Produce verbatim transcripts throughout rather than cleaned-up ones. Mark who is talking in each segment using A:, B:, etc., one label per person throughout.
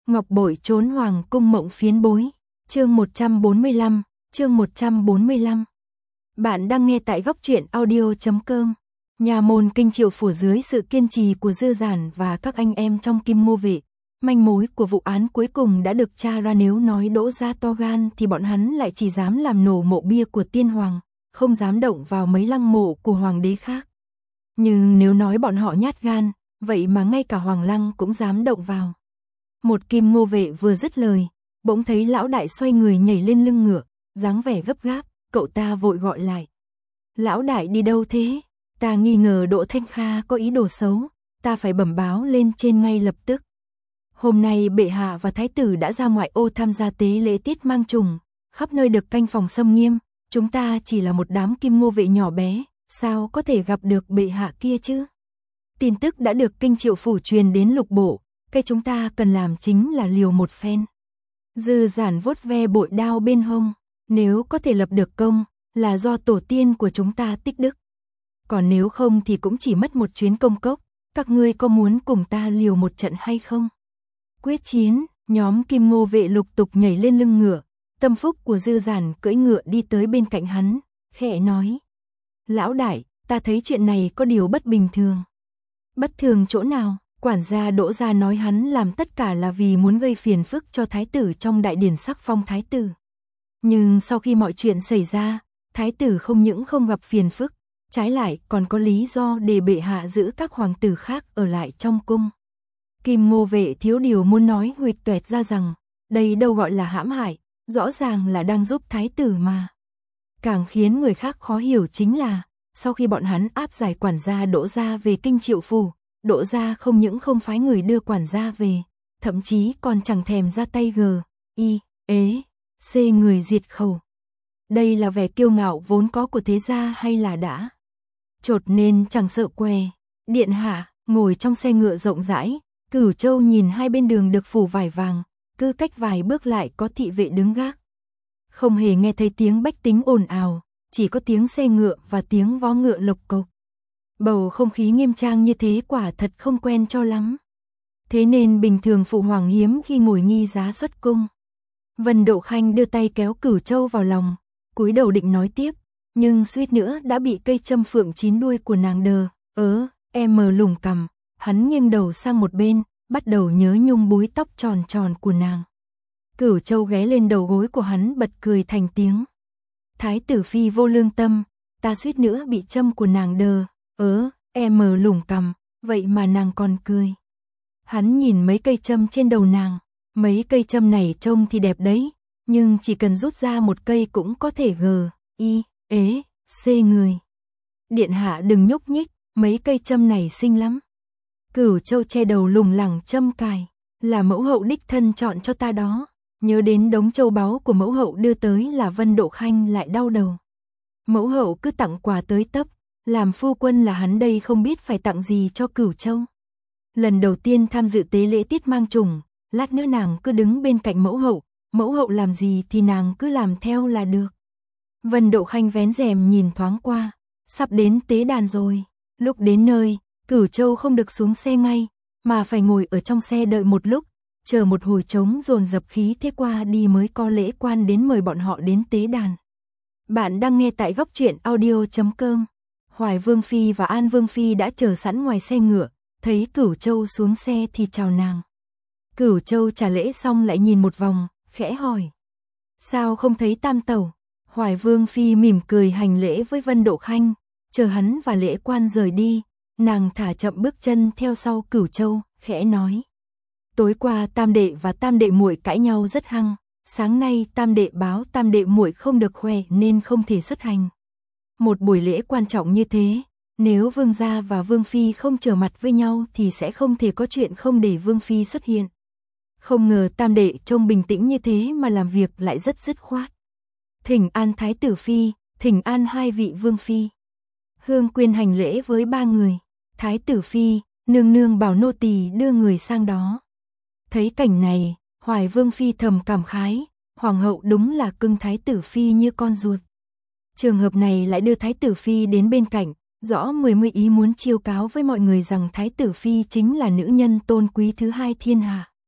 A: Ngọc bội trốn hoàng cung mộng phiến bối. Chương một trăm bốn mươi lăm, chương một trăm bốn mươi lăm. Bạn đang nghe tại góc truyện audio chấm com. Nhà môn Kinh Triệu phủ dưới sự kiên trì của Dư Giản và các anh em trong Kim Ngô vệ, manh mối của vụ án cuối cùng đã được tra ra. Nếu nói Đỗ gia to gan thì bọn hắn lại chỉ dám làm nổ mộ bia của tiên hoàng, không dám động vào mấy lăng mộ của hoàng đế khác. Nhưng nếu nói bọn họ nhát gan, vậy mà ngay cả hoàng lăng cũng dám động vào. Một Kim Ngô vệ vừa dứt lời, bỗng thấy lão đại xoay người nhảy lên lưng ngựa, dáng vẻ gấp gáp, cậu ta vội gọi lại. Lão đại đi đâu thế? Ta nghi ngờ Đỗ Thanh Kha có ý đồ xấu, ta phải bẩm báo lên trên ngay lập tức. Hôm nay bệ hạ và thái tử đã ra ngoại ô tham gia tế lễ tiết mang trùng, khắp nơi được canh phòng xâm nghiêm, chúng ta chỉ là một đám Kim Ngô vệ nhỏ bé, sao có thể gặp được bệ hạ kia chứ? Tin tức đã được Kinh Triệu phủ truyền đến lục bộ, cái chúng ta cần làm chính là liều một phen. Dư Giản vuốt ve bội đao bên hông, nếu có thể lập được công, là do tổ tiên của chúng ta tích đức. Còn nếu không thì cũng chỉ mất một chuyến công cốc, các ngươi có muốn cùng ta liều một trận hay không? Quyết chiến, nhóm Kim Ngô vệ lục tục nhảy lên lưng ngựa, tâm phúc của Dư Giản cưỡi ngựa đi tới bên cạnh hắn, khẽ nói. Lão đại, ta thấy chuyện này có điều bất bình thường. Bất thường chỗ nào? Quản gia Đỗ gia nói hắn làm tất cả là vì muốn gây phiền phức cho thái tử trong đại điển sắc phong thái tử. Nhưng sau khi mọi chuyện xảy ra, thái tử không những không gặp phiền phức, trái lại còn có lý do để bệ hạ giữ các hoàng tử khác ở lại trong cung. Kim Ngô vệ thiếu điều muốn nói huỵch toẹt ra rằng, đây đâu gọi là hãm hại, rõ ràng là đang giúp thái tử mà. Càng khiến người khác khó hiểu chính là, sau khi bọn hắn áp giải quản gia Đỗ gia về Kinh Triệu phủ, Đỗ gia không những không phái người đưa quản gia về, thậm chí còn chẳng thèm ra tay gờ, y, ế, xê người diệt khẩu. Đây là vẻ kiêu ngạo vốn có của thế gia hay là đã chột nên chẳng sợ què. Điện hạ, ngồi trong xe ngựa rộng rãi, Cửu Châu nhìn hai bên đường được phủ vải vàng, cứ cách vài bước lại có thị vệ đứng gác. Không hề nghe thấy tiếng bách tính ồn ào, chỉ có tiếng xe ngựa và tiếng vó ngựa lộc cộc. Bầu không khí nghiêm trang như thế quả thật không quen cho lắm. Thế nên bình thường phụ hoàng hiếm khi ngồi nghi giá xuất cung. Vân Độ Khanh đưa tay kéo Cửu Châu vào lòng, cúi đầu định nói tiếp, nhưng suýt nữa đã bị cây châm phượng chín đuôi của nàng đờ, ớ, em mờ lủng cằm, hắn nghiêng đầu sang một bên, bắt đầu nhớ nhung búi tóc tròn tròn của nàng. Cửu Châu ghé lên đầu gối của hắn bật cười thành tiếng. Thái tử phi vô lương tâm, ta suýt nữa bị châm của nàng đờ, ớ, em mờ lủng cằm, vậy mà nàng còn cười. Hắn nhìn mấy cây châm trên đầu nàng, mấy cây châm này trông thì đẹp đấy, nhưng chỉ cần rút ra một cây cũng có thể gờ, y, ế, xê người. Điện hạ đừng nhúc nhích, mấy cây châm này xinh lắm. Cửu Châu che đầu lủng lẳng châm cài, là mẫu hậu đích thân chọn cho ta đó. Nhớ đến đống châu báu của mẫu hậu đưa tới là Vân Độ Khanh lại đau đầu. Mẫu hậu cứ tặng quà tới tấp, làm phu quân là hắn đây không biết phải tặng gì cho Cửu Châu. Lần đầu tiên tham dự tế lễ tiết mang trùng, lát nữa nàng cứ đứng bên cạnh mẫu hậu, mẫu hậu làm gì thì nàng cứ làm theo là được. Vân Độ Khanh vén rèm nhìn thoáng qua, sắp đến tế đàn rồi. Lúc đến nơi, Cửu Châu không được xuống xe ngay, mà phải ngồi ở trong xe đợi một lúc, chờ một hồi trống dồn dập khí thế qua đi mới có lễ quan đến mời bọn họ đến tế đàn. Bạn đang nghe tại góc truyện audio chấm com. Hoài Vương Phi và An Vương Phi đã chờ sẵn ngoài xe ngựa, thấy Cửu Châu xuống xe thì chào nàng. Cửu Châu trả lễ xong lại nhìn một vòng, khẽ hỏi. Sao không thấy tam tẩu? Hoài Vương Phi mỉm cười hành lễ với Vân Độ Khanh, chờ hắn và lễ quan rời đi, nàng thả chậm bước chân theo sau Cửu Châu, khẽ nói. Tối qua tam đệ và tam đệ muội cãi nhau rất hăng, sáng nay tam đệ báo tam đệ muội không được khỏe nên không thể xuất hành. Một buổi lễ quan trọng như thế, nếu Vương gia và Vương Phi không trở mặt với nhau thì sẽ không thể có chuyện không để Vương Phi xuất hiện. Không ngờ tam đệ trông bình tĩnh như thế mà làm việc lại rất dứt khoát. Thỉnh an Thái tử Phi, thỉnh an hai vị Vương Phi. Hương Quyên hành lễ với ba người. Thái tử Phi, nương nương bảo nô tỳ đưa người sang đó. Thấy cảnh này, Hoài Vương Phi thầm cảm khái, hoàng hậu đúng là cưng Thái tử Phi như con ruột. Trường hợp này lại đưa Thái tử Phi đến bên cạnh, rõ mười mươi ý muốn chiêu cáo với mọi người rằng Thái tử Phi chính là nữ nhân tôn quý thứ hai thiên hạ.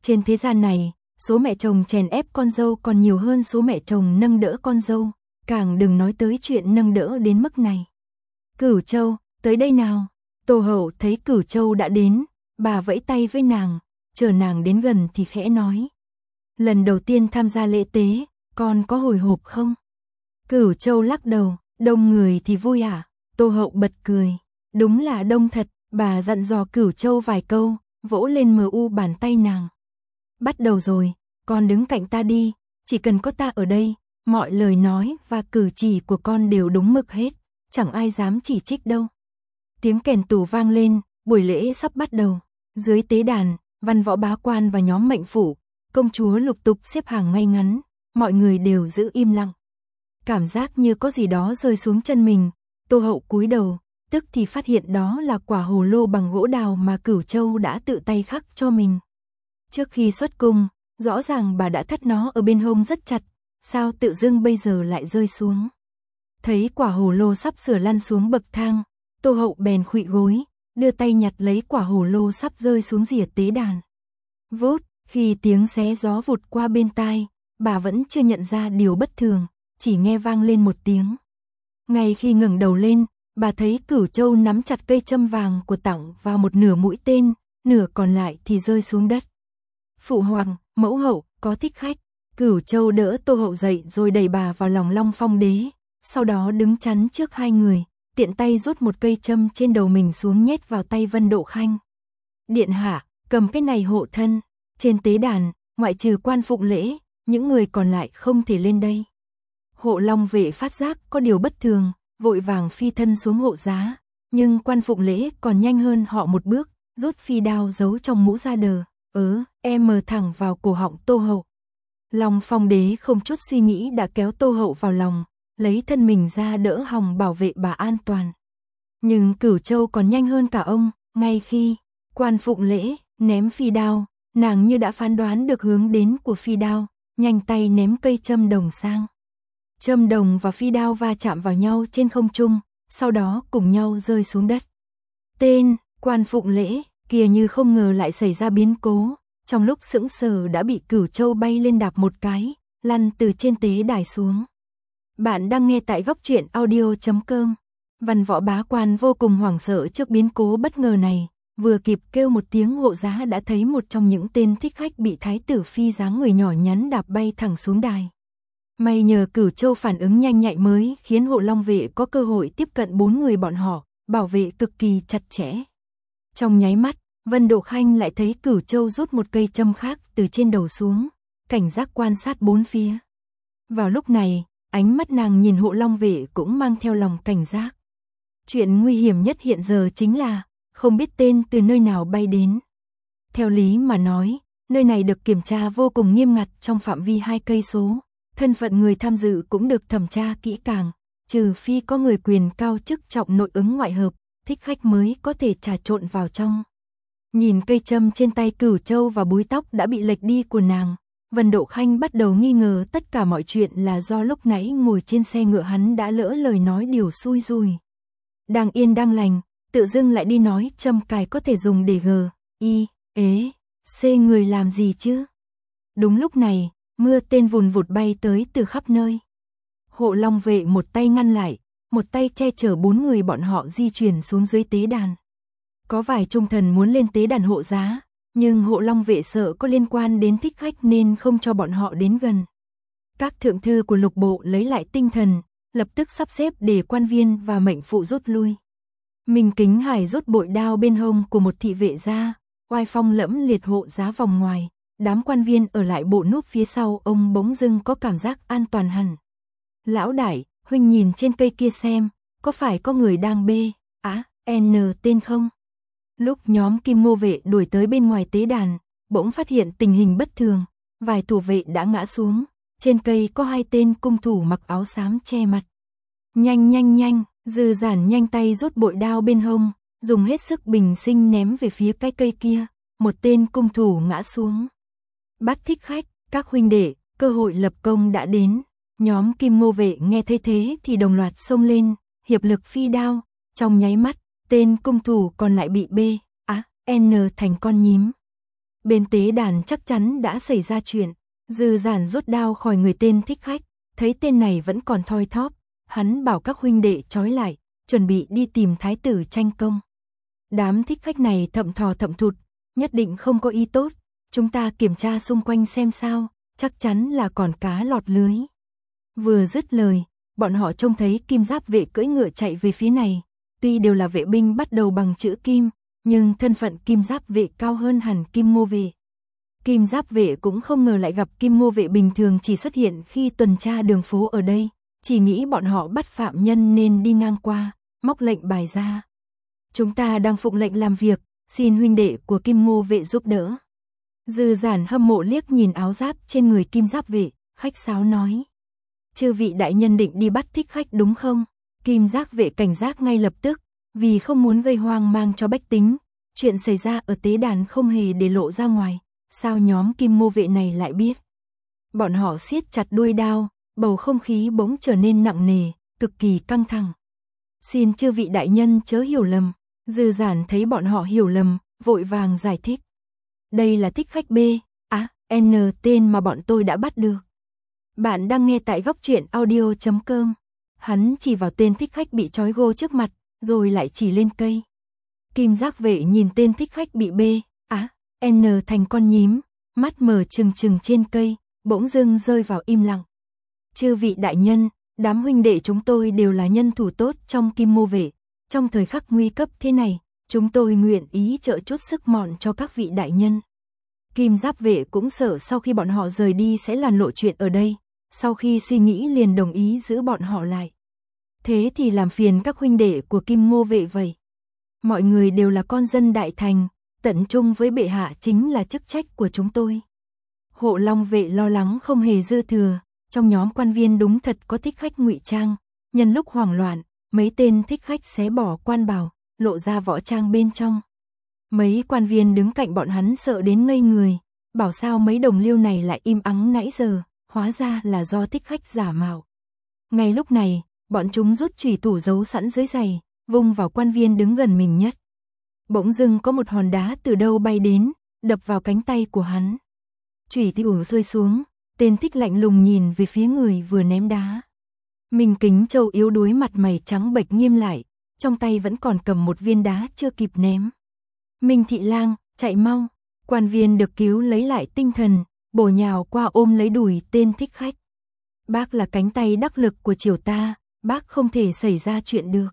A: Trên thế gian này, số mẹ chồng chèn ép con dâu còn nhiều hơn số mẹ chồng nâng đỡ con dâu, càng đừng nói tới chuyện nâng đỡ đến mức này. Cửu Châu, tới đây nào. Tô Hậu thấy Cửu Châu đã đến, bà vẫy tay với nàng, chờ nàng đến gần thì khẽ nói. Lần đầu tiên tham gia lễ tế, con có hồi hộp không? Cửu Châu lắc đầu, đông người thì vui à? Tô Hậu bật cười, đúng là đông thật, bà dặn dò Cửu Châu vài câu, vỗ lên mờ u bàn tay nàng. Bắt đầu rồi, con đứng cạnh ta đi, chỉ cần có ta ở đây, mọi lời nói và cử chỉ của con đều đúng mực hết, chẳng ai dám chỉ trích đâu. Tiếng kèn tù vang lên, buổi lễ sắp bắt đầu. Dưới tế đàn, văn võ bá quan và nhóm mệnh phủ, công chúa lục tục xếp hàng ngay ngắn, mọi người đều giữ im lặng. Cảm giác như có gì đó rơi xuống chân mình, Tô Hậu cúi đầu, tức thì phát hiện đó là quả hồ lô bằng gỗ đào mà Cửu Châu đã tự tay khắc cho mình. Trước khi xuất cung, rõ ràng bà đã thắt nó ở bên hông rất chặt, sao tự dưng bây giờ lại rơi xuống. Thấy quả hồ lô sắp sửa lăn xuống bậc thang, Tô Hậu bèn khuỵu gối, đưa tay nhặt lấy quả hồ lô sắp rơi xuống rìa tế đàn. Vốt, khi tiếng xé gió vụt qua bên tai, bà vẫn chưa nhận ra điều bất thường, chỉ nghe vang lên một tiếng. Ngay khi ngẩng đầu lên, bà thấy Cửu Châu nắm chặt cây châm vàng của tặng vào một nửa mũi tên, nửa còn lại thì rơi xuống đất. Phụ hoàng, mẫu hậu, có thích khách. Cửu Châu đỡ Tô Hậu dậy rồi đẩy bà vào lòng Long Phong đế, sau đó đứng chắn trước hai người, tiện tay rút một cây châm trên đầu mình xuống nhét vào tay Vân Độ Khanh. Điện hạ, cầm cái này hộ thân. Trên tế đàn, ngoại trừ quan phụng lễ, những người còn lại không thể lên đây. Hộ Long vệ phát giác có điều bất thường, vội vàng phi thân xuống hộ giá, nhưng quan phụng lễ còn nhanh hơn họ một bước, rút phi đao giấu trong mũ ra đờ, ớ, em mờ thẳng vào cổ họng Tô Hậu. Long Phong đế không chút suy nghĩ đã kéo Tô Hậu vào lòng, lấy thân mình ra đỡ hòng bảo vệ bà an toàn. Nhưng Cửu Châu còn nhanh hơn cả ông, ngay khi quan phụng lễ ném phi đao, nàng như đã phán đoán được hướng đến của phi đao, nhanh tay ném cây châm đồng sang. Châm đồng và phi đao va chạm vào nhau trên không trung, sau đó cùng nhau rơi xuống đất. Tên, quan phụng lễ, kia như không ngờ lại xảy ra biến cố, trong lúc sững sờ đã bị Cửu Châu bay lên đạp một cái, lăn từ trên tế đài xuống. Bạn đang nghe tại góc truyện audio chấm com. Văn võ bá quan vô cùng hoảng sợ trước biến cố bất ngờ này, vừa kịp kêu một tiếng hộ giá đã thấy một trong những tên thích khách bị thái tử phi dáng người nhỏ nhắn đạp bay thẳng xuống đài. May nhờ Cửu Châu phản ứng nhanh nhạy mới khiến hộ Long vệ có cơ hội tiếp cận bốn người bọn họ, bảo vệ cực kỳ chặt chẽ. Trong nháy mắt, Vân Độ Khanh lại thấy Cửu Châu rút một cây châm khác từ trên đầu xuống, cảnh giác quan sát bốn phía. Vào lúc này, ánh mắt nàng nhìn hộ Long vệ cũng mang theo lòng cảnh giác. Chuyện nguy hiểm nhất hiện giờ chính là không biết tên từ nơi nào bay đến. Theo lý mà nói, nơi này được kiểm tra vô cùng nghiêm ngặt trong phạm vi hai cây số, thân phận người tham dự cũng được thẩm tra kỹ càng, trừ phi có người quyền cao chức trọng nội ứng ngoại hợp, thích khách mới có thể trà trộn vào trong. Nhìn cây châm trên tay Cửu Châu và búi tóc đã bị lệch đi của nàng, Vân Độ Khanh bắt đầu nghi ngờ tất cả mọi chuyện là do lúc nãy ngồi trên xe ngựa hắn đã lỡ lời nói điều xui rủi. Đang yên đang lành, tự dưng lại đi nói châm cài có thể dùng để gờ, y, ế, xê người làm gì chứ? Đúng lúc này, mưa tên vùn vụt bay tới từ khắp nơi. Hộ Long vệ một tay ngăn lại, một tay che chở bốn người bọn họ di chuyển xuống dưới tế đàn. Có vài trung thần muốn lên tế đàn hộ giá, nhưng hộ Long vệ sợ có liên quan đến thích khách nên không cho bọn họ đến gần. Các thượng thư của lục bộ lấy lại tinh thần, lập tức sắp xếp để quan viên và mệnh phụ rút lui. Minh Kính Hải rút bội đao bên hông của một thị vệ ra, oai phong lẫm liệt hộ giá vòng ngoài, đám quan viên ở lại bộ núp phía sau ông bỗng dưng có cảm giác an toàn hẳn. Lão đại, huynh nhìn trên cây kia xem, có phải có người đang bê, á, n tên không? Lúc nhóm Kim Ngô vệ đuổi tới bên ngoài tế đàn, bỗng phát hiện tình hình bất thường, vài thủ vệ đã ngã xuống, trên cây có hai tên cung thủ mặc áo xám che mặt. Nhanh nhanh nhanh, Dư Giản nhanh tay rút bội đao bên hông, dùng hết sức bình sinh ném về phía cái cây kia, một tên cung thủ ngã xuống. Bắt thích khách, các huynh đệ, cơ hội lập công đã đến. Nhóm Kim Ngô vệ nghe thấy thế thì đồng loạt xông lên, hiệp lực phi đao, trong nháy mắt, tên cung thủ còn lại bị bê, á, n thành con nhím. Bên tế đàn chắc chắn đã xảy ra chuyện. Dư Giản rút đao khỏi người tên thích khách, thấy tên này vẫn còn thoi thóp, hắn bảo các huynh đệ trói lại, chuẩn bị đi tìm thái tử tranh công. Đám thích khách này thậm thò thậm thụt, nhất định không có ý tốt, chúng ta kiểm tra xung quanh xem sao, chắc chắn là còn cá lọt lưới. Vừa dứt lời, bọn họ trông thấy kim giáp vệ cưỡi ngựa chạy về phía này, tuy đều là vệ binh bắt đầu bằng chữ kim, nhưng thân phận kim giáp vệ cao hơn hẳn kim ngô vệ. Kim giáp vệ cũng không ngờ lại gặp kim ngô vệ bình thường chỉ xuất hiện khi tuần tra đường phố ở đây, chỉ nghĩ bọn họ bắt phạm nhân nên đi ngang qua, móc lệnh bài ra. Chúng ta đang phụng lệnh làm việc, xin huynh đệ của kim ngô vệ giúp đỡ. Dư Giản hâm mộ liếc nhìn áo giáp trên người kim giáp vệ, khách sáo nói. Chư vị đại nhân định đi bắt thích khách đúng không? Kim giáp vệ cảnh giác ngay lập tức, vì không muốn gây hoang mang cho bách tính. Chuyện xảy ra ở tế đàn không hề để lộ ra ngoài, sao nhóm kim ngô vệ này lại biết? Bọn họ siết chặt đuôi đao, bầu không khí bỗng trở nên nặng nề, cực kỳ căng thẳng. Xin chư vị đại nhân chớ hiểu lầm. Dư Giản thấy bọn họ hiểu lầm, vội vàng giải thích. Đây là thích khách B, á, à, N tên mà bọn tôi đã bắt được. Bạn đang nghe tại góc truyện audio chấm com. Hắn chỉ vào tên thích khách bị trói gô trước mặt, rồi lại chỉ lên cây. Kim giác vệ nhìn tên thích khách bị B, á, à, N thành con nhím, mắt mở trừng trừng trên cây, bỗng dưng rơi vào im lặng. Chư vị đại nhân, đám huynh đệ chúng tôi đều là nhân thủ tốt trong kim ngô vệ. Trong thời khắc nguy cấp thế này, chúng tôi nguyện ý trợ chút sức mọn cho các vị đại nhân. Kim giáp vệ cũng sợ sau khi bọn họ rời đi sẽ làm lộ chuyện ở đây, sau khi suy nghĩ liền đồng ý giữ bọn họ lại. Thế thì làm phiền các huynh đệ của kim ngô vệ vậy. Mọi người đều là con dân đại thành, tận trung với bệ hạ chính là chức trách của chúng tôi. Hộ Long vệ lo lắng không hề dư thừa, trong nhóm quan viên đúng thật có thích khách ngụy trang, nhân lúc hoảng loạn, mấy tên thích khách xé bỏ quan bào, lộ ra võ trang bên trong. Mấy quan viên đứng cạnh bọn hắn sợ đến ngây người, bảo sao mấy đồng liêu này lại im ắng nãy giờ, hóa ra là do thích khách giả mạo. Ngay lúc này, bọn chúng rút chùy thủ giấu sẵn dưới giày, vung vào quan viên đứng gần mình nhất. Bỗng dưng có một hòn đá từ đâu bay đến, đập vào cánh tay của hắn. Chùy thủ rơi xuống, tên thích lạnh lùng nhìn về phía người vừa ném đá. Minh Kính Châu yếu đuối mặt mày trắng bệch nghiêm lại, trong tay vẫn còn cầm một viên đá chưa kịp ném. Minh Thị Lang, chạy mau. Quan viên được cứu lấy lại tinh thần, bổ nhào qua ôm lấy đùi tên thích khách. Bác là cánh tay đắc lực của triều ta, bác không thể xảy ra chuyện được.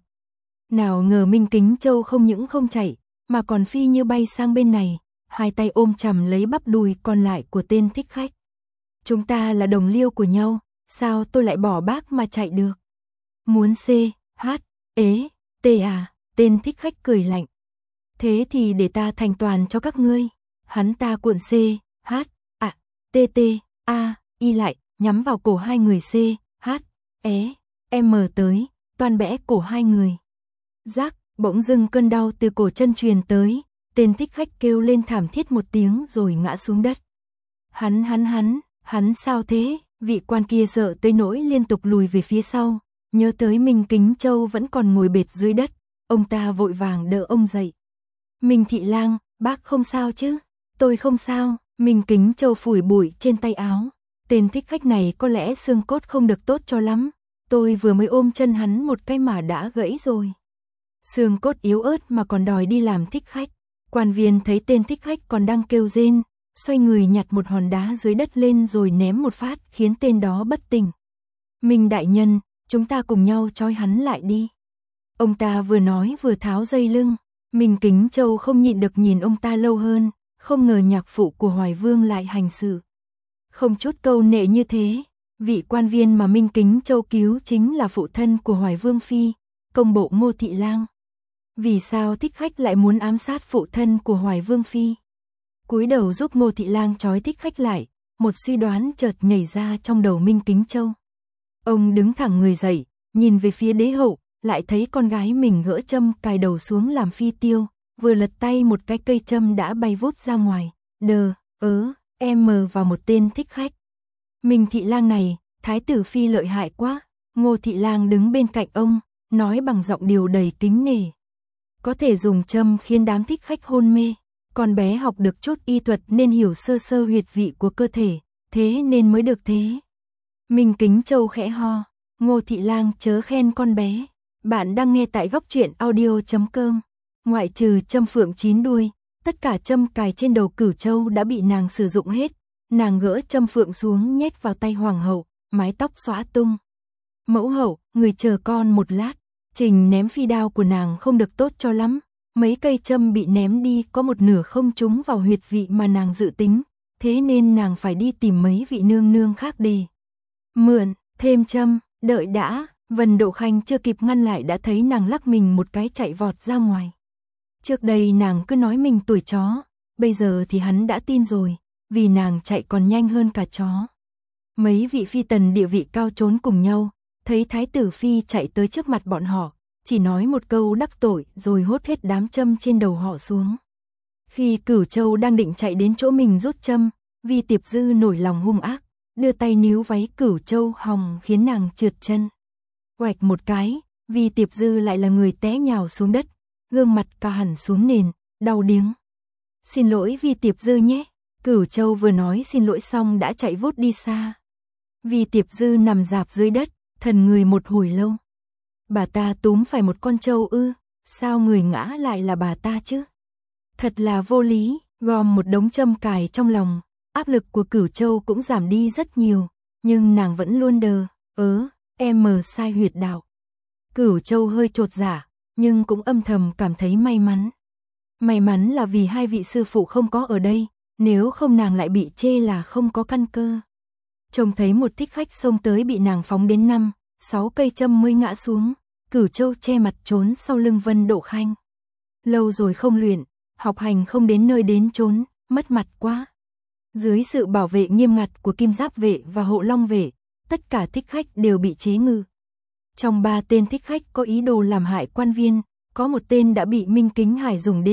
A: Nào ngờ Minh Kính Châu không những không chạy, mà còn phi như bay sang bên này, hai tay ôm chầm lấy bắp đùi còn lại của tên thích khách. Chúng ta là đồng liêu của nhau, sao tôi lại bỏ bác mà chạy được? Muốn C, H, ế, T à? Tên thích khách cười lạnh. Thế thì để ta thành toàn cho các ngươi. Hắn ta cuộn C, H, à, T T, A, Y lại, nhắm vào cổ hai người C, H, é, M tới, toan bẽ cổ hai người. Rác, bỗng dưng cơn đau từ cổ chân truyền tới, tên thích khách kêu lên thảm thiết một tiếng rồi ngã xuống đất. Hắn hắn hắn, hắn sao thế? Vị quan kia sợ tới nỗi liên tục lùi về phía sau, nhớ tới Minh Kính Châu vẫn còn ngồi bệt dưới đất, ông ta vội vàng đỡ ông dậy. Minh Thị Lang, bác không sao chứ? Tôi không sao. Minh Kính Châu phủi bụi trên tay áo. Tên thích khách này có lẽ xương cốt không được tốt cho lắm, tôi vừa mới ôm chân hắn một cái mà đã gãy rồi. Xương cốt yếu ớt mà còn đòi đi làm thích khách. Quan viên thấy tên thích khách còn đang kêu rên, xoay người nhặt một hòn đá dưới đất lên rồi ném một phát khiến tên đó bất tỉnh. Minh đại nhân, chúng ta cùng nhau trói hắn lại đi. Ông ta vừa nói vừa tháo dây lưng. Minh Kính Châu không nhịn được nhìn ông ta lâu hơn, không ngờ nhạc phụ của Hoài Vương lại hành xử không chút câu nệ như thế. Vị quan viên mà Minh Kính Châu cứu chính là phụ thân của Hoài Vương phi, công bộ Ngô Thị Lang. Vì sao thích khách lại muốn ám sát phụ thân của Hoài Vương phi? Cúi đầu giúp Ngô Thị Lang trói thích khách lại, một suy đoán chợt nhảy ra trong đầu Minh Kính Châu. Ông đứng thẳng người dậy, nhìn về phía đế hậu, lại thấy con gái mình gỡ châm cài đầu xuống làm phi tiêu, vừa lật tay một cái cây châm đã bay vút ra ngoài, đờ, ớ, em mờ vào một tên thích khách. Minh Thị Lang này, thái tử phi lợi hại quá. Ngô Thị Lang đứng bên cạnh ông, nói bằng giọng điều đầy kính nể. Có thể dùng châm khiến đám thích khách hôn mê. Con bé học được chút y thuật nên hiểu sơ sơ huyệt vị của cơ thể, thế nên mới được thế. Minh Kính Châu khẽ ho, Ngô Thị Lang chớ khen con bé. Bạn đang nghe tại góc truyện audio chấm com. Ngoại trừ châm phượng chín đuôi, tất cả châm cài trên đầu Cửu Châu đã bị nàng sử dụng hết. Nàng gỡ châm phượng xuống nhét vào tay hoàng hậu, mái tóc xõa tung. Mẫu hậu, người chờ con một lát. Trình ném phi đao của nàng không được tốt cho lắm. Mấy cây châm bị ném đi có một nửa không trúng vào huyệt vị mà nàng dự tính. Thế nên nàng phải đi tìm mấy vị nương nương khác để mượn thêm châm. Đợi đã, Vân Độ Khanh chưa kịp ngăn lại đã thấy nàng lắc mình một cái chạy vọt ra ngoài. Trước đây nàng cứ nói mình tuổi chó, bây giờ thì hắn đã tin rồi, vì nàng chạy còn nhanh hơn cả chó. Mấy vị phi tần địa vị cao trốn cùng nhau, thấy thái tử phi chạy tới trước mặt bọn họ, chỉ nói một câu đắc tội rồi hốt hết đám châm trên đầu họ xuống. Khi Cửu Châu đang định chạy đến chỗ mình rút châm, Vi Tiệp Dư nổi lòng hung ác, đưa tay níu váy Cửu Châu hòng khiến nàng trượt chân. Oạch một cái, Vi Tiệp Dư lại là người té nhào xuống đất, gương mặt cà hẳn xuống nền, đau điếng. Xin lỗi Vi Tiệp Dư nhé. Cửu Châu vừa nói xin lỗi xong đã chạy vút đi xa. Vi Tiệp Dư nằm rạp dưới đất, thần người một hồi lâu. Bà ta túm phải một con trâu ư, sao người ngã lại là bà ta chứ? Thật là vô lý, gom một đống châm cài trong lòng, áp lực của Cửu Châu cũng giảm đi rất nhiều, nhưng nàng vẫn luôn đờ, ớ, em mờ sai huyệt đạo. Cửu Châu hơi chột dạ, nhưng cũng âm thầm cảm thấy may mắn. May mắn là vì hai vị sư phụ không có ở đây, nếu không nàng lại bị chê là không có căn cơ. Trông thấy một thích khách xông tới bị nàng phóng đến năm, sáu cây châm mới ngã xuống, Cửu Châu che mặt trốn sau lưng Vân Độ Khanh. Lâu rồi không luyện, học hành không đến nơi đến chốn, mất mặt quá. Dưới sự bảo vệ nghiêm ngặt của Kim Giáp vệ và Hộ Long vệ, tất cả thích khách đều bị chế ngự. Trong ba tên thích khách có ý đồ làm hại quan viên, có một tên đã bị Minh Kính Hải dùng D,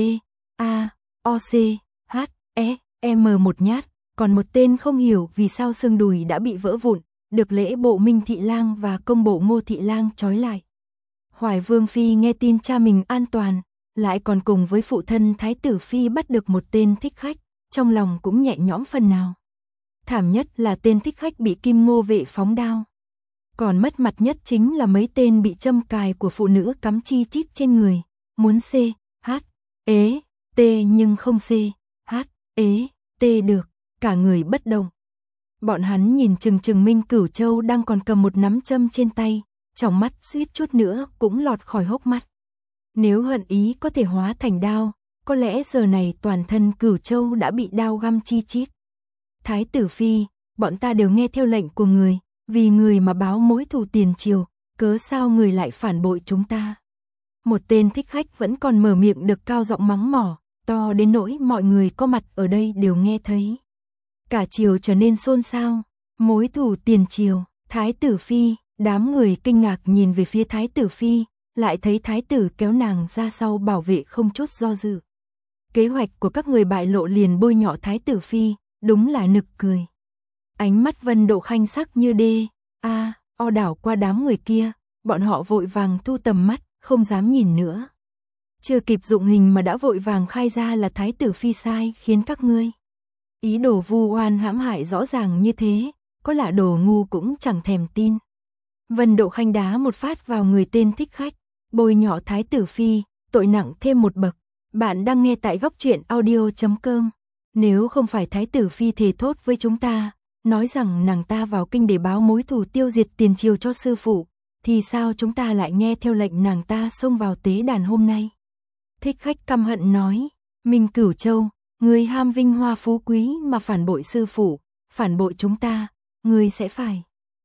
A: A, O, C, H, E, M một nhát, còn một tên không hiểu vì sao xương đùi đã bị vỡ vụn, được lễ bộ Minh Thị Lang và công bộ Ngô Thị Lang trói lại. Hoài Vương Phi nghe tin cha mình an toàn, lại còn cùng với phụ thân Thái tử Phi bắt được một tên thích khách, trong lòng cũng nhẹ nhõm phần nào. Thảm nhất là tên thích khách bị Kim Ngô vệ phóng đao. Còn mất mặt nhất chính là mấy tên bị châm cài của phụ nữ cắm chi chít trên người, muốn C, H, ế, T nhưng không C, H, ế, T được, cả người bất động. Bọn hắn nhìn chừng chừng Minh Cửu Châu đang còn cầm một nắm châm trên tay, trong mắt suýt chút nữa cũng lọt khỏi hốc mắt. Nếu hận ý có thể hóa thành đao, có lẽ giờ này toàn thân Cửu Châu đã bị đao găm chi chít. Thái tử Phi, bọn ta đều nghe theo lệnh của người, vì người mà báo mối thù tiền triều, cớ sao người lại phản bội chúng ta. Một tên thích khách vẫn còn mở miệng được cao giọng mắng mỏ, to đến nỗi mọi người có mặt ở đây đều nghe thấy. Cả triều trở nên xôn xao, mối thù tiền triều, Thái tử Phi, đám người kinh ngạc nhìn về phía Thái tử Phi, lại thấy Thái tử kéo nàng ra sau bảo vệ không chút do dự. Kế hoạch của các người bại lộ liền bôi nhọ Thái tử Phi, đúng là nực cười. Ánh mắt Vân Độ Khanh sắc như đê, a, o đảo qua đám người kia, bọn họ vội vàng thu tầm mắt, không dám nhìn nữa. Chưa kịp dụng hình mà đã vội vàng khai ra là Thái tử Phi sai khiến các ngươi. Ý đồ vu oan hãm hại rõ ràng như thế, có lạ đồ ngu cũng chẳng thèm tin. Vân Độ Khanh đá một phát vào người tên thích khách, bôi nhọ Thái tử Phi, tội nặng thêm một bậc. Bạn đang nghe tại góc truyện audio chấm com. Nếu không phải Thái tử Phi thề thốt với chúng ta, nói rằng nàng ta vào kinh để báo mối thù tiêu diệt tiền triều cho sư phụ, thì sao chúng ta lại nghe theo lệnh nàng ta xông vào tế đàn hôm nay? Thích khách căm hận nói, Minh Cửu Châu, ngươi ham vinh hoa phú quý mà phản bội sư phụ, phản bội chúng ta, ngươi sẽ phải.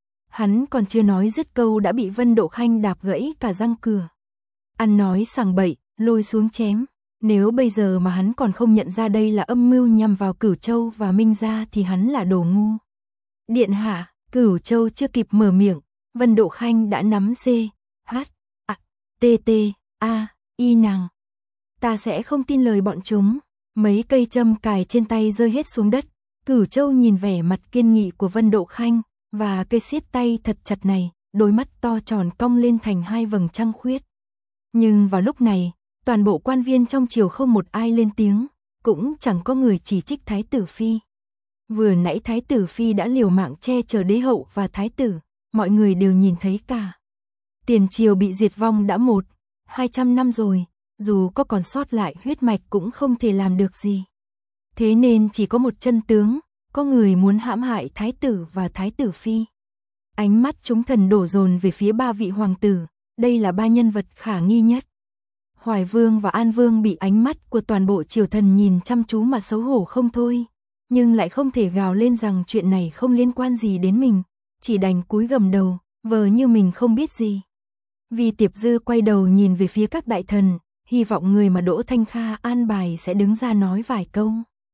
A: Hắn còn chưa nói dứt câu đã bị Vân Độ Khanh đạp gãy cả răng cửa. Ăn nói sằng bậy, lôi xuống chém. Nếu bây giờ mà hắn còn không nhận ra đây là âm mưu nhằm vào Cửu Châu và Minh gia thì hắn là đồ ngu. Điện hạ, Cửu Châu chưa kịp mở miệng, Vân Độ Khanh đã nắm C, H, A, T, T, A, Y nàng. Ta sẽ không tin lời bọn chúng. Mấy cây châm cài trên tay rơi hết xuống đất. Cửu Châu nhìn vẻ mặt kiên nghị của Vân Độ Khanh và cây siết tay thật chặt này, đôi mắt to tròn cong lên thành hai vầng trăng khuyết. Nhưng vào lúc này, toàn bộ quan viên trong triều không một ai lên tiếng, cũng chẳng có người chỉ trích Thái tử Phi. Vừa nãy Thái tử Phi đã liều mạng che chở đế hậu và Thái tử, mọi người đều nhìn thấy cả. Tiền triều bị diệt vong đã một, hai trăm năm rồi, dù có còn sót lại huyết mạch cũng không thể làm được gì. Thế nên chỉ có một chân tướng, có người muốn hãm hại Thái tử và Thái tử Phi. Ánh mắt chúng thần đổ dồn về phía ba vị hoàng tử, đây là ba nhân vật khả nghi nhất. Hoài Vương và An Vương bị ánh mắt của toàn bộ triều thần nhìn chăm chú mà xấu hổ không thôi, nhưng lại không thể gào lên rằng chuyện này không liên quan gì đến mình, chỉ đành cúi gầm đầu, vờ như mình không biết gì. Vi Tiệp Dư quay đầu nhìn về phía các đại thần, hy vọng người mà Đỗ Thanh Kha an bài sẽ đứng ra nói vài câu.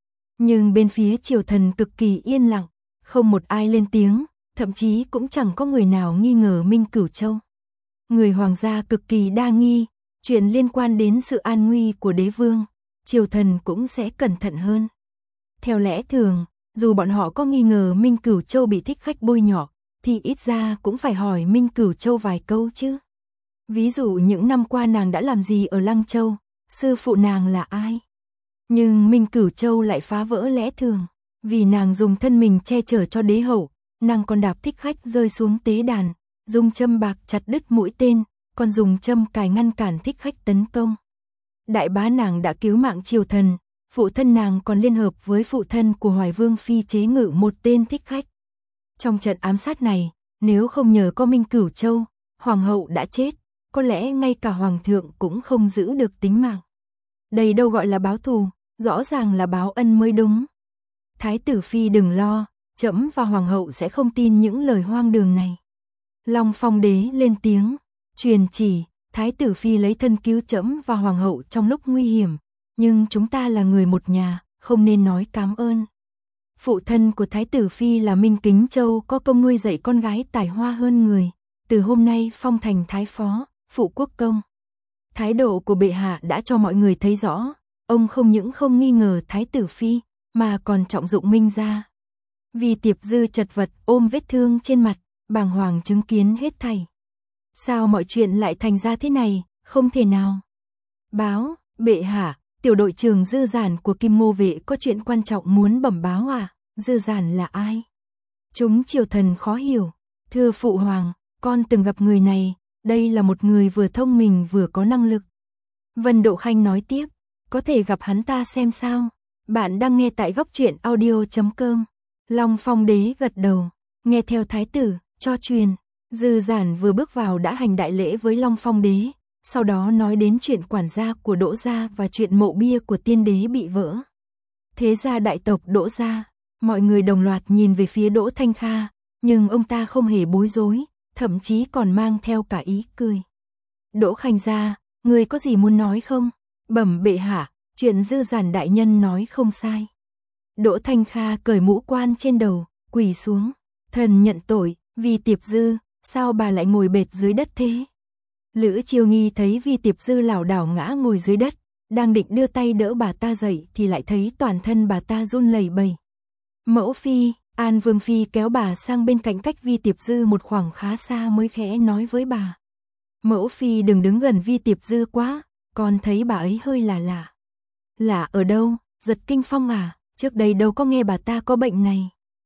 A: Nhưng bên phía triều thần cực kỳ yên lặng, không một ai lên tiếng, thậm chí cũng chẳng có người nào nghi ngờ Minh Cửu Châu. Người hoàng gia cực kỳ đa nghi, chuyện liên quan đến sự an nguy của đế vương, triều thần cũng sẽ cẩn thận hơn. Theo lẽ thường, dù bọn họ có nghi ngờ Minh Cửu Châu bị thích khách bôi nhọ, thì ít ra cũng phải hỏi Minh Cửu Châu vài câu chứ. Ví dụ những năm qua nàng đã làm gì ở Lăng Châu, sư phụ nàng là ai. Nhưng Minh Cửu Châu lại phá vỡ lẽ thường, vì nàng dùng thân mình che chở cho đế hậu, nàng còn đạp thích khách rơi xuống tế đàn, dùng châm bạc chặt đứt mũi tên, còn dùng châm cài ngăn cản thích khách tấn công. Đại bá nàng đã cứu mạng triều thần, phụ thân nàng còn liên hợp với phụ thân của Hoài Vương Phi chế ngự một tên thích khách. Trong trận ám sát này, nếu không nhờ có Minh Cửu Châu, hoàng hậu đã chết, có lẽ ngay cả hoàng thượng cũng không giữ được tính mạng. Đây đâu gọi là báo thù, rõ ràng là báo ân mới đúng. Thái tử Phi đừng lo, trẫm và hoàng hậu sẽ không tin những lời hoang đường này. Long Phong đế lên tiếng, truyền chỉ, Thái tử Phi lấy thân cứu trẫm và hoàng hậu trong lúc nguy hiểm, nhưng chúng ta là người một nhà, không nên nói cảm ơn. Phụ thân của Thái tử Phi là Minh Kính Châu có công nuôi dạy con gái tài hoa hơn người, từ hôm nay phong thành thái phó, phụ quốc công. Thái độ của bệ hạ đã cho mọi người thấy rõ, ông không những không nghi ngờ Thái tử Phi, mà còn trọng dụng Minh gia. Vì Tiệp Dư chật vật ôm vết thương trên mặt, bàng hoàng chứng kiến hết thảy. Sao mọi chuyện lại thành ra thế này, không thể nào. Báo, bệ hạ, tiểu đội trưởng Dư Giản của Kim Ngô vệ có chuyện quan trọng muốn bẩm báo à, Dư Giản là ai? Chúng triều thần khó hiểu, thưa phụ hoàng, con từng gặp người này, đây là một người vừa thông minh vừa có năng lực. Vân Độ Khanh nói tiếp, có thể gặp hắn ta xem sao, bạn đang nghe tại góc truyện audio chấm com. Long Phong đế gật đầu, nghe theo thái tử, cho truyền. Dư Giản vừa bước vào đã hành đại lễ với Long Phong đế, sau đó nói đến chuyện quản gia của Đỗ gia và chuyện mộ bia của tiên đế bị vỡ. Thế gia đại tộc Đỗ gia, mọi người đồng loạt nhìn về phía Đỗ Thanh Kha, nhưng ông ta không hề bối rối, thậm chí còn mang theo cả ý cười. Đỗ Khanh gia, người có gì muốn nói không? Bẩm bệ hạ, chuyện Dư Giản đại nhân nói không sai. Đỗ Thanh Kha cởi mũ quan trên đầu, quỳ xuống, thần nhận tội, Vi Tiệp Dư, sao bà lại ngồi bệt dưới đất thế? Lữ Chiêu Nghi thấy Vi Tiệp Dư lảo đảo ngã ngồi dưới đất, đang định đưa tay đỡ bà ta dậy thì lại thấy toàn thân bà ta run lẩy bẩy. Mẫu phi, An Vương phi kéo bà sang bên cạnh cách Vi Tiệp Dư một khoảng khá xa mới khẽ nói với bà. Mẫu phi đừng đứng gần Vi Tiệp Dư quá, con thấy bà ấy hơi lạ lạ. Lạ ở đâu, giật kinh phong à, trước đây đâu có nghe bà ta có bệnh này.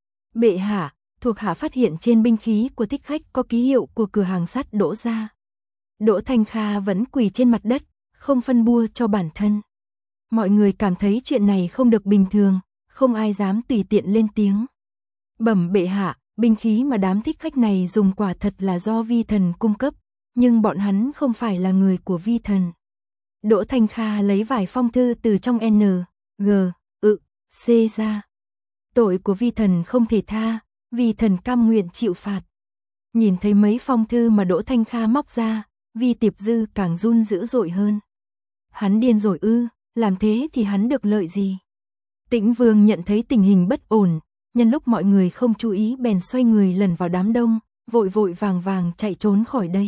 A: Bệ hạ, thuộc hạ phát hiện trên binh khí của thích khách có ký hiệu của cửa hàng sắt Đỗ gia. Đỗ Thanh Kha vẫn quỳ trên mặt đất, không phân bua cho bản thân. Mọi người cảm thấy chuyện này không được bình thường, không ai dám tùy tiện lên tiếng. Bẩm bệ hạ, binh khí mà đám thích khách này dùng quả thật là do vi thần cung cấp, nhưng bọn hắn không phải là người của vi thần. Đỗ Thanh Kha lấy vài phong thư từ trong N, G, ự, C ra. Tội của vi thần không thể tha, vi thần cam nguyện chịu phạt. Nhìn thấy mấy phong thư mà Đỗ Thanh Kha móc ra, Vi Tiệp Dư càng run dữ dội hơn. Hắn điên rồi ư, làm thế thì hắn được lợi gì? Tĩnh Vương nhận thấy tình hình bất ổn, nhân lúc mọi người không chú ý bèn xoay người lẩn vào đám đông, vội vội vàng vàng chạy trốn khỏi đây.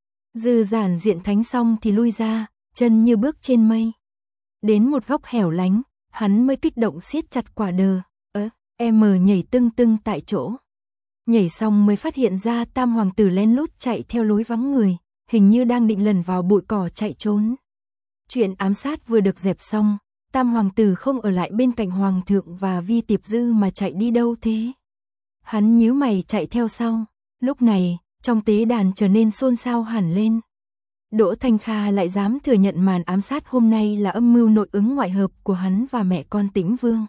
A: Dư Giản diện thánh xong thì lui ra, chân như bước trên mây. Đến một góc hẻo lánh, hắn mới kích động siết chặt quả đờ, ớ, em nhảy tưng tưng tại chỗ. Nhảy xong mới phát hiện ra tam hoàng tử lén lút chạy theo lối vắng người, hình như đang định lẩn vào bụi cỏ chạy trốn. Chuyện ám sát vừa được dẹp xong, Tam hoàng tử không ở lại bên cạnh hoàng thượng và Vi Tiệp Dư mà chạy đi đâu thế? Hắn nhíu mày chạy theo sau. Lúc này, trong tế đàn trở nên xôn xao hẳn lên. Đỗ Thanh Kha lại dám thừa nhận màn ám sát hôm nay là âm mưu nội ứng ngoại hợp của hắn và mẹ con Tĩnh Vương.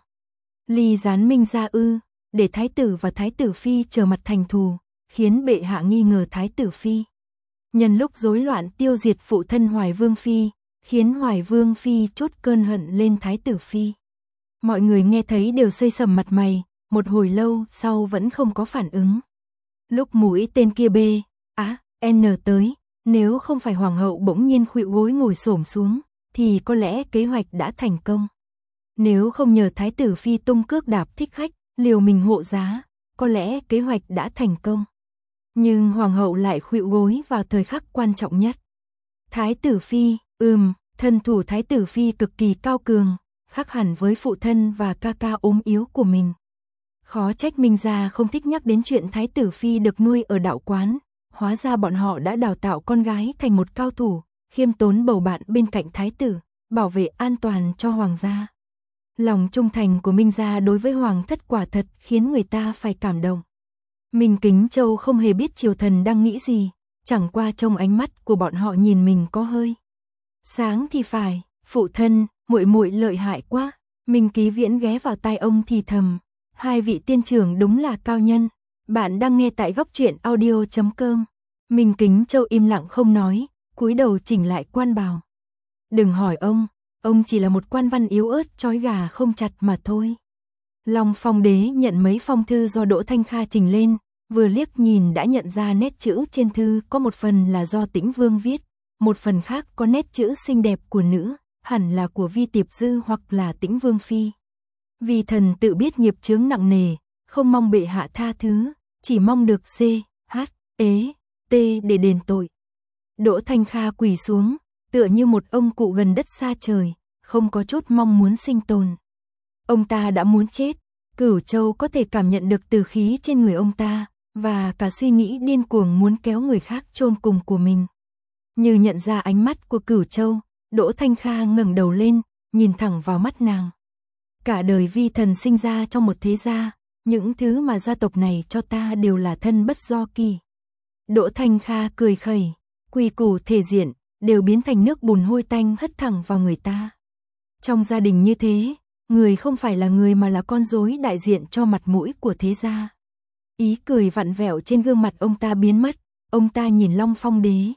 A: Ly gián Minh ra ư, để thái tử và thái tử phi trở mặt thành thù, khiến bệ hạ nghi ngờ thái tử phi. Nhân lúc rối loạn tiêu diệt phụ thân Hoài Vương phi, khiến Hoài Vương phi trút cơn hận lên thái tử phi. Mọi người nghe thấy đều xây sầm mặt mày, một hồi lâu sau vẫn không có phản ứng. Lúc mũi tên kia B, á, N tới, nếu không phải hoàng hậu bỗng nhiên khuỵu gối ngồi xổm xuống, thì có lẽ kế hoạch đã thành công. Nếu không nhờ thái tử phi tung cước đạp thích khách, liều mình hộ giá, có lẽ kế hoạch đã thành công. Nhưng hoàng hậu lại khuỵu gối vào thời khắc quan trọng nhất. Thái tử phi, ừm, thân thủ thái tử phi cực kỳ cao cường, khác hẳn với phụ thân và ca ca ốm yếu của mình. Khó trách Minh gia không thích nhắc đến chuyện thái tử phi được nuôi ở đạo quán, hóa ra bọn họ đã đào tạo con gái thành một cao thủ, khiêm tốn bầu bạn bên cạnh thái tử, bảo vệ an toàn cho hoàng gia. Lòng trung thành của Minh gia đối với hoàng thất quả thật khiến người ta phải cảm động. Minh Kính Châu không hề biết triều thần đang nghĩ gì, chẳng qua trong ánh mắt của bọn họ nhìn mình có hơi sáng thì phải, phụ thân, muội muội lợi hại quá. Minh Ký Viễn ghé vào tai ông thì thầm, hai vị tiên trưởng đúng là cao nhân. Bạn đang nghe tại góc truyện audio chấm com. Minh Kính Châu im lặng không nói, cúi đầu chỉnh lại quan bào. Đừng hỏi ông, ông chỉ là một quan văn yếu ớt trói gà không chặt mà thôi. Long Phong Đế nhận mấy phong thư do Đỗ Thanh Kha trình lên, vừa liếc nhìn đã nhận ra nét chữ trên thư có một phần là do Tĩnh Vương viết, một phần khác có nét chữ xinh đẹp của nữ, hẳn là của Vi Tiệp Dư hoặc là Tĩnh Vương phi. Vì thần tự biết nghiệp chướng nặng nề, không mong bệ hạ tha thứ, chỉ mong được C, H, ế, T để đền tội. Đỗ Thanh Kha quỳ xuống, tựa như một ông cụ gần đất xa trời, không có chút mong muốn sinh tồn. Ông ta đã muốn chết, Cửu Châu có thể cảm nhận được từ khí trên người ông ta, và cả suy nghĩ điên cuồng muốn kéo người khác chôn cùng của mình. Như nhận ra ánh mắt của Cửu Châu, Đỗ Thanh Kha ngẩng đầu lên, nhìn thẳng vào mắt nàng. Cả đời vi thần sinh ra trong một thế gia, những thứ mà gia tộc này cho ta đều là thân bất do kỳ. Đỗ Thanh Kha cười khẩy, quy củ thể diện, đều biến thành nước bùn hôi tanh hất thẳng vào người ta. Trong gia đình như thế, người không phải là người mà là con rối đại diện cho mặt mũi của thế gia. Ý cười vặn vẹo trên gương mặt ông ta biến mất, ông ta nhìn Long Phong Đế.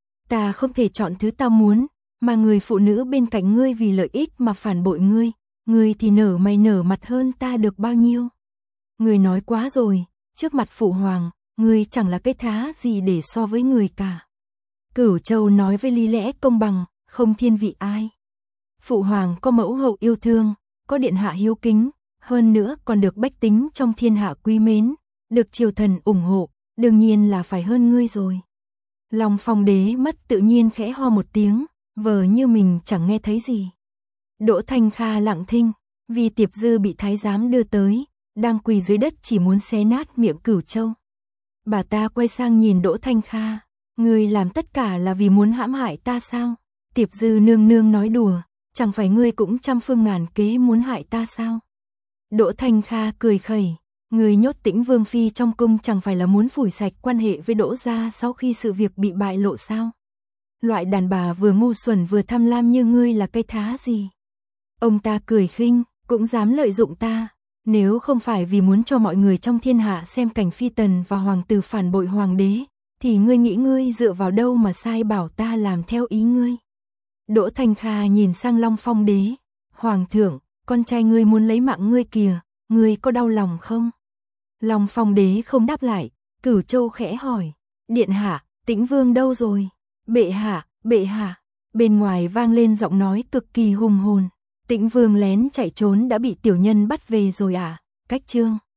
A: Ta không thể chọn thứ ta muốn, mà người phụ nữ bên cạnh ngươi vì lợi ích mà phản bội ngươi, ngươi thì nở mày nở mặt hơn ta được bao nhiêu. Ngươi nói quá rồi, trước mặt phụ hoàng, ngươi chẳng là cái thá gì để so với người cả. Cửu Châu nói với lý lẽ công bằng, không thiên vị ai. Phụ hoàng có mẫu hậu yêu thương, có điện hạ hiếu kính, hơn nữa còn được bách tính trong thiên hạ quý mến, được triều thần ủng hộ, đương nhiên là phải hơn ngươi rồi. Long Phong Đế mất tự nhiên khẽ ho một tiếng, vờ như mình chẳng nghe thấy gì. Đỗ Thanh Kha lặng thinh, vì Tiệp Dư bị thái giám đưa tới, đang quỳ dưới đất chỉ muốn xé nát miệng Cửu Châu. Bà ta quay sang nhìn Đỗ Thanh Kha, ngươi làm tất cả là vì muốn hãm hại ta sao? Tiệp Dư nương nương nói đùa, chẳng phải ngươi cũng trăm phương ngàn kế muốn hại ta sao? Đỗ Thanh Kha cười khẩy, ngươi nhốt Tĩnh Vương phi trong cung chẳng phải là muốn phủi sạch quan hệ với Đỗ gia sau khi sự việc bị bại lộ sao? Loại đàn bà vừa ngu xuẩn vừa tham lam như ngươi là cái thá gì? Ông ta cười khinh, cũng dám lợi dụng ta, nếu không phải vì muốn cho mọi người trong thiên hạ xem cảnh phi tần và hoàng tử phản bội hoàng đế, thì ngươi nghĩ ngươi dựa vào đâu mà sai bảo ta làm theo ý ngươi? Đỗ Thanh Kha nhìn sang Long Phong Đế, hoàng thượng, con trai ngươi muốn lấy mạng ngươi kìa, ngươi có đau lòng không? Long Phong Đế không đáp lại, Cửu Châu khẽ hỏi, điện hạ, Tĩnh Vương đâu rồi? Bệ hạ, bệ hạ. Bên ngoài vang lên giọng nói cực kỳ hùng hồn, Tĩnh Vương lén chạy trốn đã bị tiểu nhân bắt về rồi à? Cách chương